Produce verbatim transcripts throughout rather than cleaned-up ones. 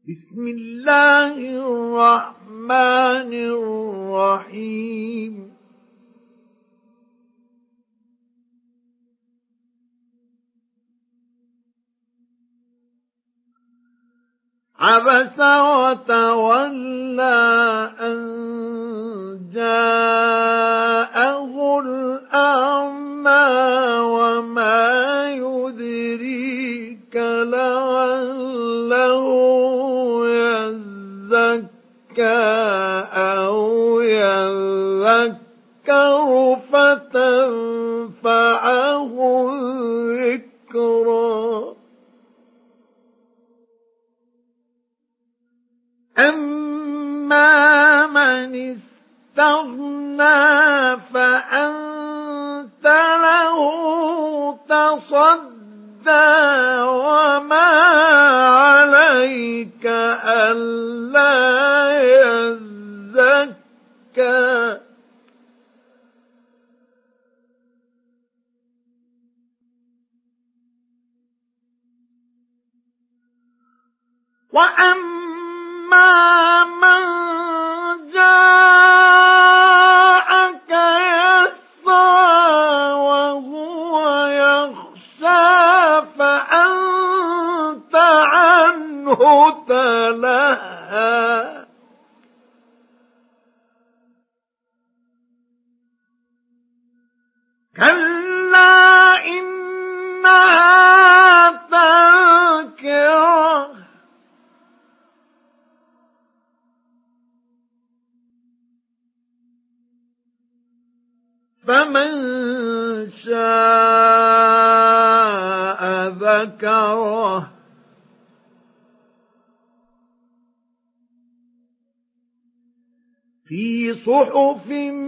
بسم الله الرحمن الرحيم عبس وتولى أن جاءه الأعمى وما يدريك لعله يزكى أو يذكر فتنفعه الذكرى أما من استغنى فأنت له تصدى وما عليك ألا يزكى وأما من جاءك يسعى وهو يخشى فأنت عنه تلهى كلا إنها تذكرة فمن شاء ذكره في صحف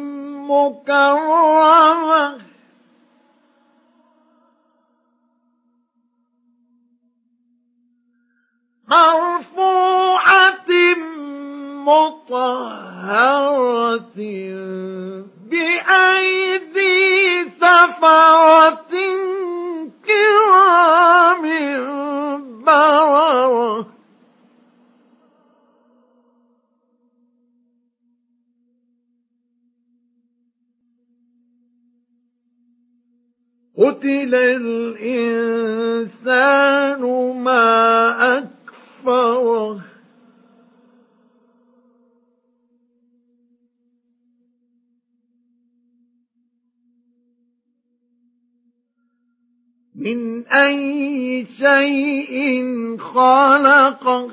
مكرمة مرفوعة مطهرة بأيدي سفرة كرام بررة قتل الإنسان ما أكفره من أي شيء خلقه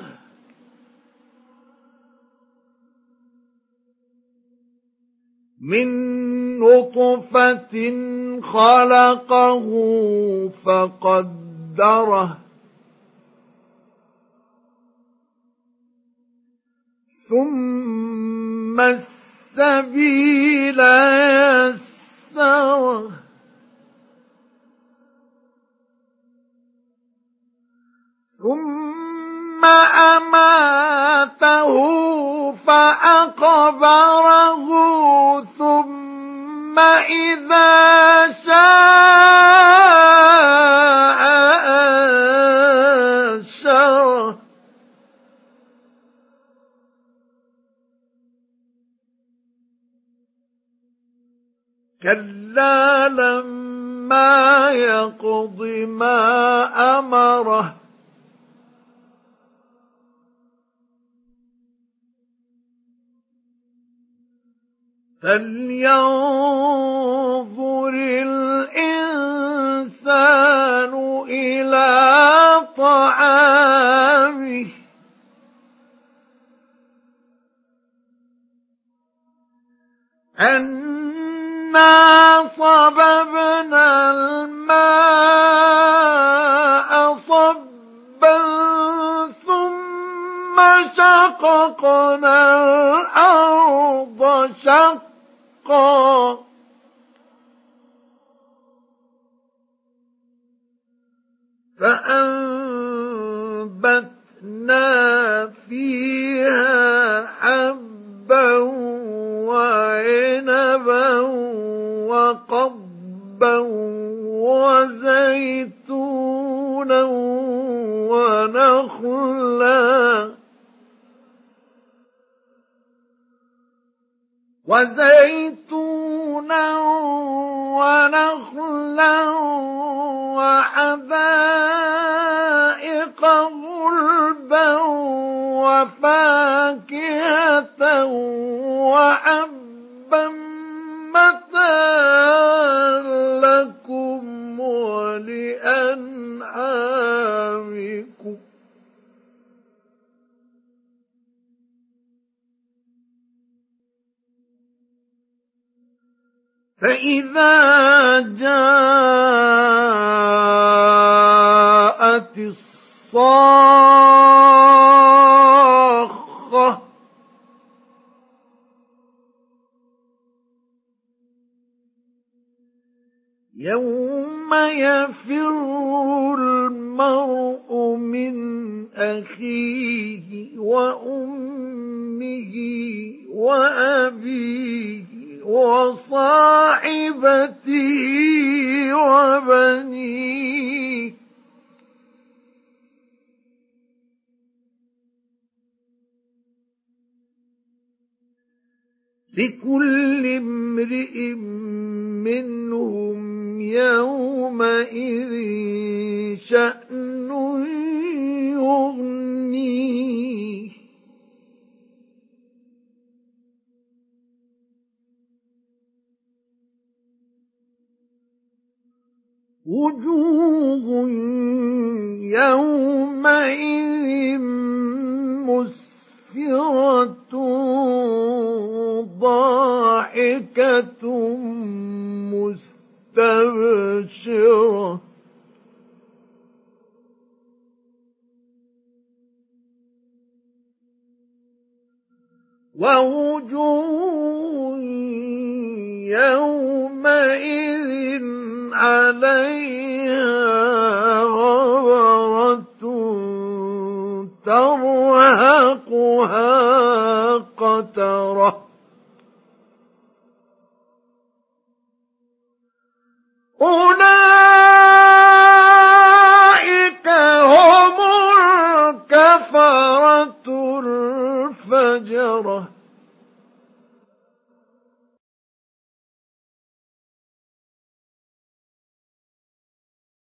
من نطفة خلقه فقدره ثم السبيل يسره ثم أماته فأقبره ثم إذا شاء أنشره كلا لما يقض ما أمره فلينظر الإنسان إلى طعامه أنا صببنا الماء صبا ثم شققنا الأرض شقا فأنبتنا فيها حبا وعنبا وقضبا وزيتونا ونخلا وزيتونا ونخلا وحدائق غلبا وفاكهة وحبا متاعا لكم ولأنعامكم. فإذا جاءت الصاخة يوم يفر المرء من أخيه وأمه وأبيه وصاحبته وبنيه لكل امرئ منهم يومئذ شأن يغنيه. وجوه يومئذ مسفرة ضاحكة مستبشرة ووجوه يومئذ عليها غبرة ترهقها قترة أولئك هم الكفرة الفجرة.